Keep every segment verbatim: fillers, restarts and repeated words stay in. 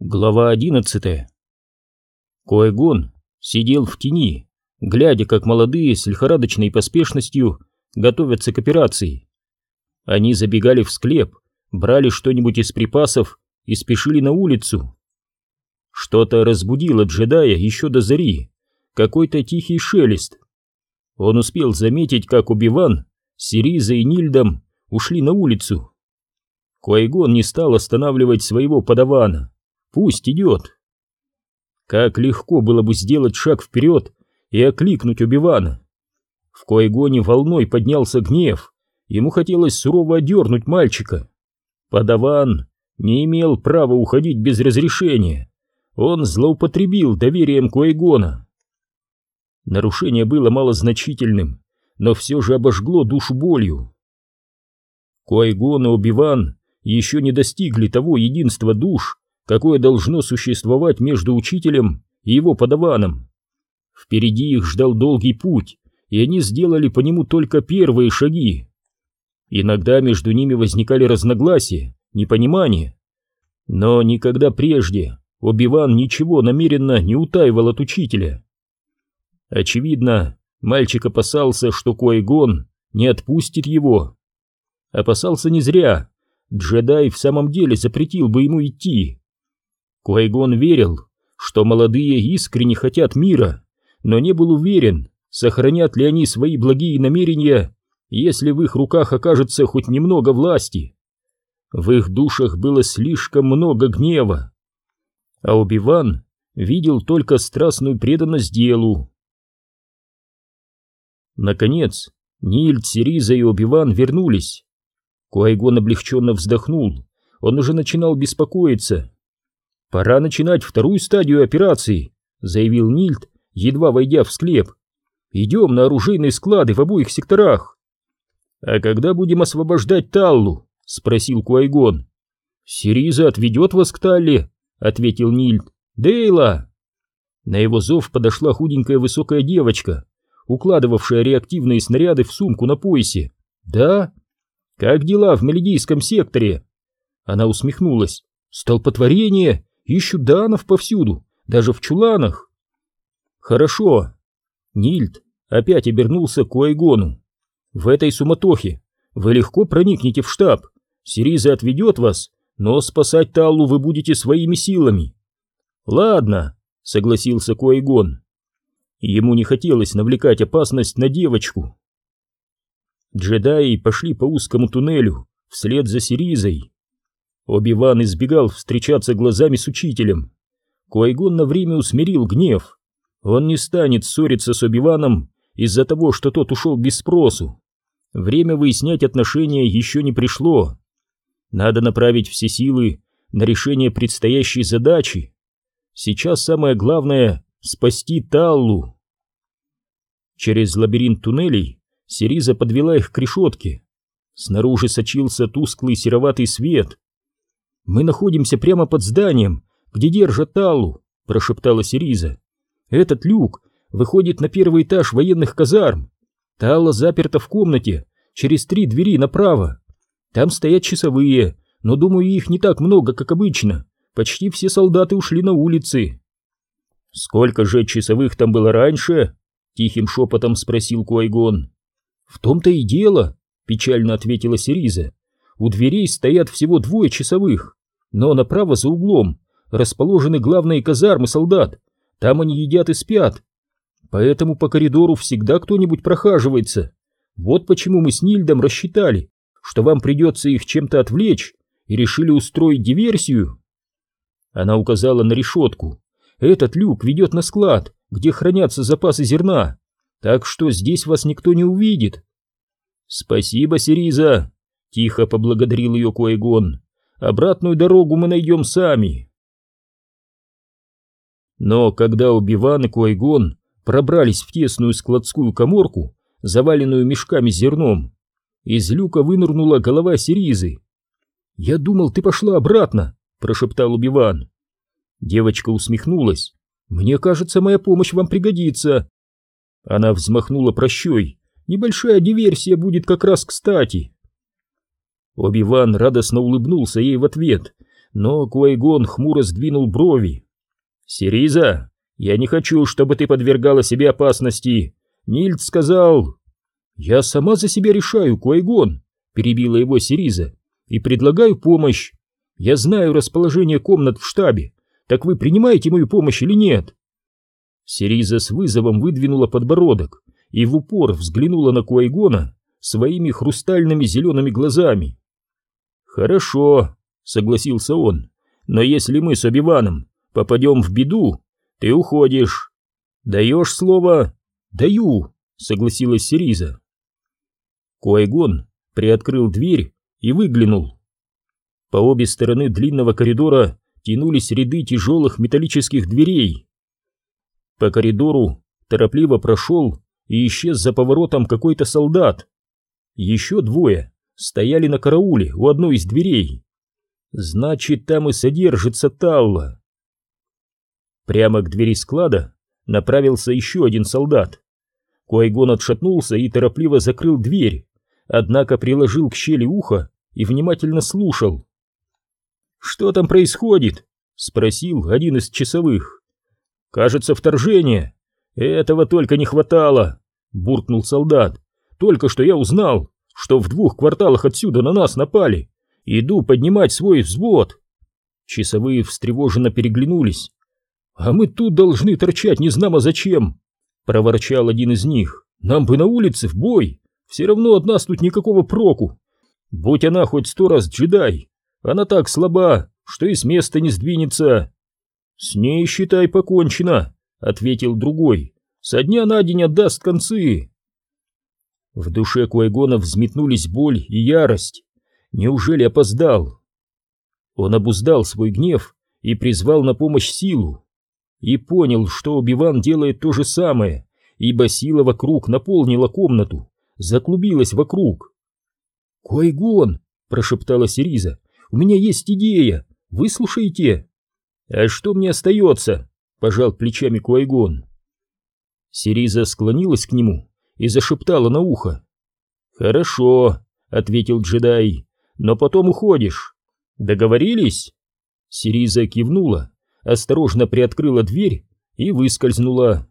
Глава одиннадцатая. Ки-Гон сидел в тени, глядя, как молодые с лихорадочной поспешностью готовятся к операции. Они забегали в склеп, брали что-нибудь из припасов и спешили на улицу. Что-то разбудило джедая еще до зари, какой-то тихий шелест. Он успел заметить, как Оби-Ван, Сириза и Нильдом ушли на улицу. Ки-Гон не стал останавливать своего подавана. Пусть идет. Как легко было бы сделать шаг вперед и окликнуть Оби-Вана. В Ки-Гоне волной поднялся гнев. Ему хотелось сурово одернуть мальчика. Подаван не имел права уходить без разрешения. Он злоупотребил доверием Ки-Гона. Нарушение было малозначительным, но все же обожгло душу болью. Ки-Гон и Оби-Ван еще не достигли того единства душ, какое должно существовать между учителем и его подаваном. Впереди их ждал долгий путь, и они сделали по нему только первые шаги. Иногда между ними возникали разногласия, непонимание, но никогда прежде Оби-Ван ничего намеренно не утаивал от учителя. Очевидно, мальчик опасался, что Ки-Гон не отпустит его. Опасался не зря, джедай в самом деле запретил бы ему идти. Ки-Гон верил, что молодые искренне хотят мира, но не был уверен, сохранят ли они свои благие намерения, если в их руках окажется хоть немного власти. В их душах было слишком много гнева, а Оби-Ван видел только страстную преданность делу. Наконец, Нильд, Сириза и Оби-Ван вернулись. Ки-Гон облегченно вздохнул, он уже начинал беспокоиться. «Пора начинать вторую стадию операции», — заявил Нильд, едва войдя в склеп. «Идем на оружейные склады в обоих секторах». «А когда будем освобождать Таллу?» — спросил Ки-Гон. «Сириза отведет вас к Талле», — ответил Нильд. «Дейла!» На его зов подошла худенькая высокая девочка, укладывавшая реактивные снаряды в сумку на поясе. «Да? Как дела в Мелидийском секторе?» Она усмехнулась. «Столпотворение! Ищут данов повсюду, даже в чуланах». «Хорошо». Нильд опять обернулся к Ки-Гону. «В этой суматохе вы легко проникнете в штаб. Сириза отведет вас, но спасать Таллу вы будете своими силами». «Ладно», — согласился Ки-Гон. Ему не хотелось навлекать опасность на девочку. Джедаи пошли по узкому туннелю вслед за Сиризой. Оби-Ван избегал встречаться глазами с учителем. Ки-Гон на время усмирил гнев. Он не станет ссориться с Оби-Ваном из-за того, что тот ушел без спросу. Время выяснять отношения еще не пришло. Надо направить все силы на решение предстоящей задачи. Сейчас самое главное — спасти Таллу. Через лабиринт туннелей Сириза подвела их к решетке. Снаружи сочился тусклый сероватый свет. «Мы находимся прямо под зданием, где держат Таллу», — прошептала Сириза. «Этот люк выходит на первый этаж военных казарм. Талла заперта в комнате, через три двери направо. Там стоят часовые, но, думаю, их не так много, как обычно. Почти все солдаты ушли на улицы». «Сколько же часовых там было раньше?» — тихим шепотом спросил Ки-Гон. «В том-то и дело», — печально ответила Сириза. «У дверей стоят всего двое часовых, но направо за углом расположены главные казармы солдат. Там они едят и спят. Поэтому по коридору всегда кто-нибудь прохаживается. Вот почему мы с Нильдом рассчитали, что вам придется их чем-то отвлечь, и решили устроить диверсию». Она указала на решетку. «Этот люк ведет на склад, где хранятся запасы зерна, так что здесь вас никто не увидит». «Спасибо, Сириза», — тихо поблагодарил ее Ки-Гон. «Обратную дорогу мы найдем сами». Но когда Оби-Ван и Ки-Гон пробрались в тесную складскую каморку, заваленную мешками с зерном, из люка вынырнула голова Сиризы. «Я думал, ты пошла обратно», — прошептал Оби-Ван. Девочка усмехнулась. «Мне кажется, моя помощь вам пригодится». Она взмахнула прощой. «Небольшая диверсия будет как раз кстати». Оби-Ван радостно улыбнулся ей в ответ, но Куайгон хмуро сдвинул брови. «Сириза, я не хочу, чтобы ты подвергала себе опасности. Нильд сказал...» «Я сама за себя решаю, Куайгон», — перебила его Сириза, — «и предлагаю помощь. Я знаю расположение комнат в штабе. Так вы принимаете мою помощь или нет?» Сириза с вызовом выдвинула подбородок и в упор взглянула на Куайгона своими хрустальными зелеными глазами. «Хорошо», — согласился он, — «но если мы с Оби-Ваном попадем в беду, ты уходишь. Даешь слово?» «Даю», — согласилась Сириза. Куайгон приоткрыл дверь и выглянул. По обе стороны длинного коридора тянулись ряды тяжелых металлических дверей. По коридору торопливо прошел и исчез за поворотом какой-то солдат. Еще двое стояли на карауле у одной из дверей. Значит, там и содержится Талла. Прямо к двери склада направился еще один солдат. Куайгон отшатнулся и торопливо закрыл дверь, однако приложил к щели ухо и внимательно слушал. «Что там происходит?» — спросил один из часовых. «Кажется, вторжение. Этого только не хватало», — буркнул солдат. «Только что я узнал, что в двух кварталах отсюда на нас напали. Иду поднимать свой взвод». Часовые встревоженно переглянулись. «А мы тут должны торчать незнамо зачем», — проворчал один из них. «Нам бы на улице в бой. Все равно от нас тут никакого проку. Будь она хоть сто раз джедай, она так слаба, что и с места не сдвинется». «С ней, считай, покончено», — ответил другой. «Со дня на день отдаст концы». В душе Куайгона взметнулись боль и ярость. Неужели опоздал? Он обуздал свой гнев и призвал на помощь силу. И понял, что Оби-Ван делает то же самое, ибо сила вокруг наполнила комнату, заклубилась вокруг. «Куайгон!» — прошептала Сириза. «У меня есть идея! Выслушайте!» «А что мне остается?» — пожал плечами Куайгон. Сириза склонилась к нему и зашептала на ухо. «Хорошо», — ответил джедай, — «но потом уходишь. Договорились?» Сириза кивнула, осторожно приоткрыла дверь и выскользнула.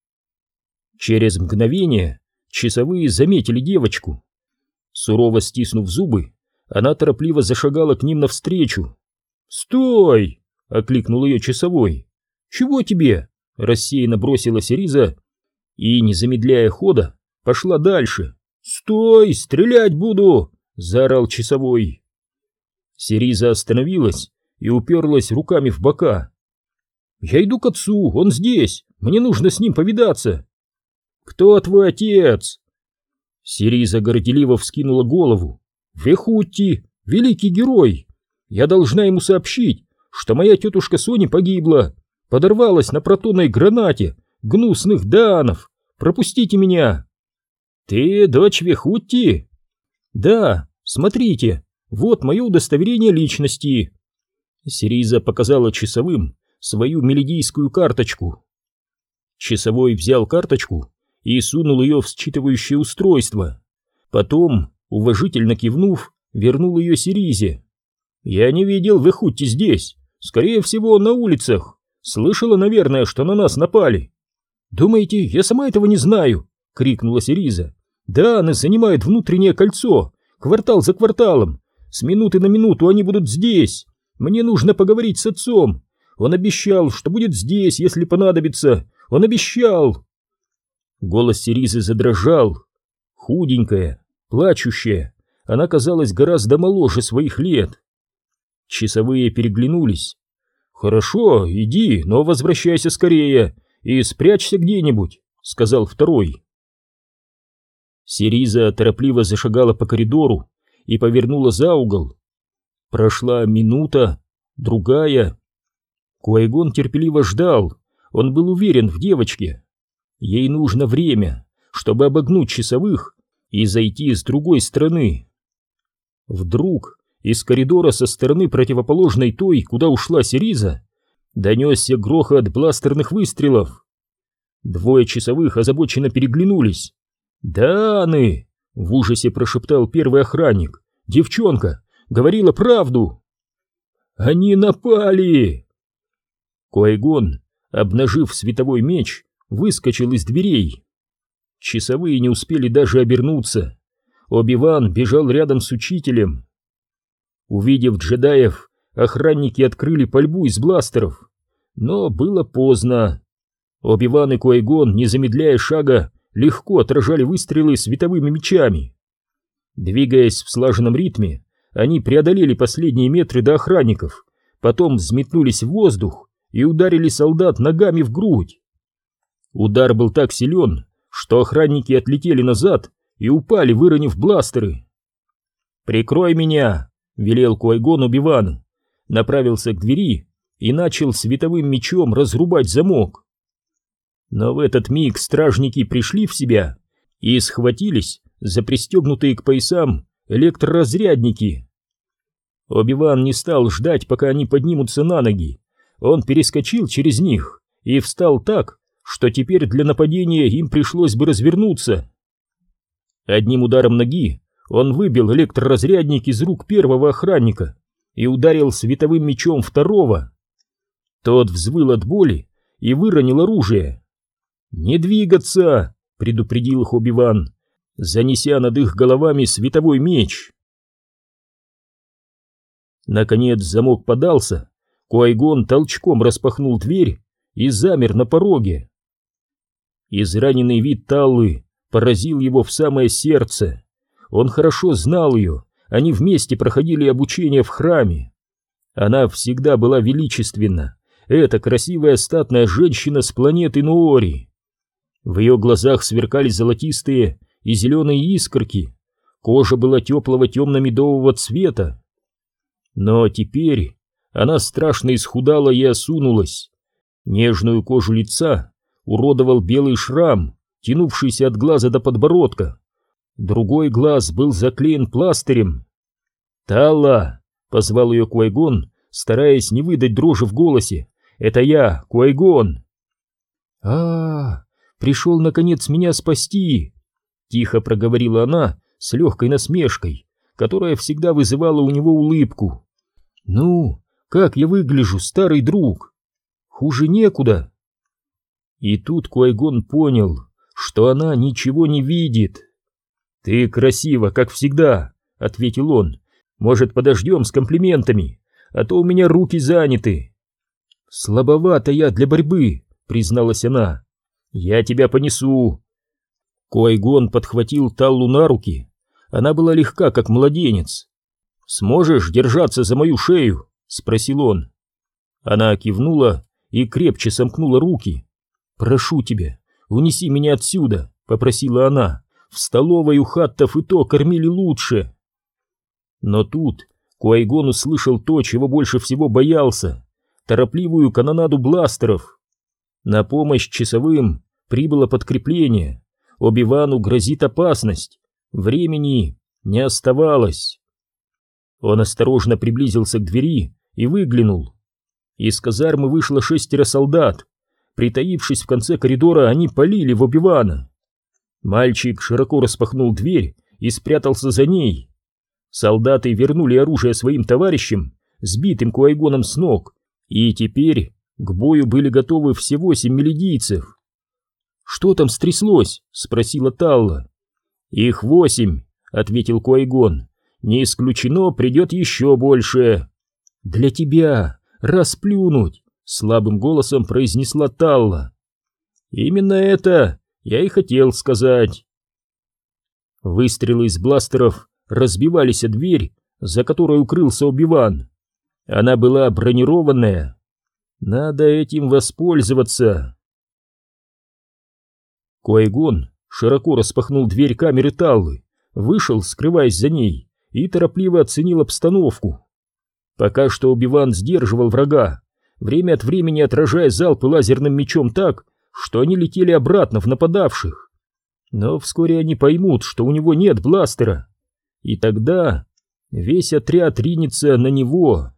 Через мгновение часовые заметили девочку. Сурово стиснув зубы, она торопливо зашагала к ним навстречу. «Стой!» — окликнул ее часовой. «Чего тебе?» — рассеянно бросила Сириза и, не замедляя хода, пошла дальше. «Стой! Стрелять буду!» — заорал часовой. Сириза остановилась и уперлась руками в бока. «Я иду к отцу, он здесь, мне нужно с ним повидаться». «Кто твой отец?» Сириза горделиво вскинула голову. «Вехутти, великий герой! Я должна ему сообщить, что моя тетушка Соня погибла, подорвалась на протонной гранате гнусных даанов. Пропустите меня!» «Ты дочь Вехутти?» «Да, смотрите, вот мое удостоверение личности». Сириза показала часовым свою мелидийскую карточку. Часовой взял карточку и сунул ее в считывающее устройство. Потом, уважительно кивнув, вернул ее Сиризе. «Я не видел Вехутти здесь. Скорее всего, он на улицах. Слышала, наверное, что на нас напали». «Думаете, я сама этого не знаю?» — крикнула Сириза. «Да, они занимают внутреннее кольцо, квартал за кварталом. С минуты на минуту они будут здесь. Мне нужно поговорить с отцом. Он обещал, что будет здесь, если понадобится. Он обещал!» Голос Сиризы задрожал. Худенькая, плачущая, она казалась гораздо моложе своих лет. Часовые переглянулись. «Хорошо, иди, но возвращайся скорее и спрячься где-нибудь», — сказал второй. Сириза торопливо зашагала по коридору и повернула за угол. Прошла минута, другая. Куайгон терпеливо ждал, он был уверен в девочке. Ей нужно время, чтобы обогнуть часовых и зайти с другой стороны. Вдруг из коридора со стороны противоположной той, куда ушла Сириза, донесся грохот бластерных выстрелов. Двое часовых озабоченно переглянулись. «Дааны!» — в ужасе прошептал первый охранник. «Девчонка! Говорила правду!» Они напали!» Ки-Гон, обнажив световой меч, выскочил из дверей. Часовые не успели даже обернуться. Оби-Ван бежал рядом с учителем. Увидев джедаев, охранники открыли пальбу из бластеров, но было поздно. Оби-Ван и Ки-Гон, не замедляя шага, легко отражали выстрелы световыми мечами. Двигаясь в слаженном ритме, они преодолели последние метры до охранников, потом взметнулись в воздух и ударили солдат ногами в грудь. Удар был так силен, что охранники отлетели назад и упали, выронив бластеры. «Прикрой меня!» — велел Ки-Гон Оби-Вану, направился к двери и начал световым мечом разрубать замок. Но в этот миг стражники пришли в себя и схватились за пристегнутые к поясам электроразрядники. Оби-Ван не стал ждать, пока они поднимутся на ноги. Он перескочил через них и встал так, что теперь для нападения им пришлось бы развернуться. Одним ударом ноги он выбил электроразрядник из рук первого охранника и ударил световым мечом второго. Тот взвыл от боли и выронил оружие. «Не двигаться!» — предупредил их Оби-Ван, занеся над их головами световой меч. Наконец замок подался, Ки-Гон толчком распахнул дверь и замер на пороге. Израненный вид Таллы поразил его в самое сердце. Он хорошо знал ее, они вместе проходили обучение в храме. Она всегда была величественна, эта красивая статная женщина с планеты Нуори. В ее глазах сверкали золотистые и зеленые искорки, кожа была теплого темно-медового цвета. Но теперь она страшно исхудала и осунулась. Нежную кожу лица уродовал белый шрам, тянувшийся от глаза до подбородка. Другой глаз был заклеен пластырем. «Талла!» — позвал ее Ки-Гон, стараясь не выдать дрожи в голосе. «Это я, Ки-Гон!» «А-а-а! Пришел, наконец, меня спасти!» — тихо проговорила она с легкой насмешкой, которая всегда вызывала у него улыбку. «Ну, как я выгляжу, старый друг? Хуже некуда!» И тут Ки-Гон понял, что она ничего не видит. «Ты красива, как всегда!» — ответил он. «Может, подождем с комплиментами, а то у меня руки заняты». «Слабовата я для борьбы», — призналась она. «Я тебя понесу». Ки-Гон подхватил Таллу на руки. Она была легка, как младенец. «Сможешь держаться за мою шею?» — спросил он. Она кивнула и крепче сомкнула руки. «Прошу тебя, унеси меня отсюда», — попросила она. «В столовой у хаттов и то кормили лучше». Но тут Ки-Гон услышал то, чего больше всего боялся — торопливую канонаду бластеров. На помощь часовым прибыло подкрепление. Оби-Вану грозит опасность. Времени не оставалось. Он осторожно приблизился к двери и выглянул. Из казармы вышло шестеро солдат. Притаившись в конце коридора, они палили в Оби-Вана. Мальчик широко распахнул дверь и спрятался за ней. Солдаты вернули оружие своим товарищам, сбитым Ки-Гоном с ног, и теперь к бою были готовы все восемь мелидийцев. «Что там стряслось?» — спросила Талла. «Их восемь», — ответил Ки-Гон. «Не исключено, придет еще больше». «Для тебя расплюнуть», — слабым голосом произнесла Талла. «Именно это я и хотел сказать». Выстрелы из бластеров разбивались о дверь, за которой укрылся Оби-Ван. Она была бронированная. Надо этим воспользоваться. Ки-Гон широко распахнул дверь камеры Таллы, вышел, скрываясь за ней, и торопливо оценил обстановку. Пока что Оби-Ван сдерживал врага, время от времени отражая залпы лазерным мечом так, что они летели обратно в нападавших. Но вскоре они поймут, что у него нет бластера, и тогда весь отряд ринется на него.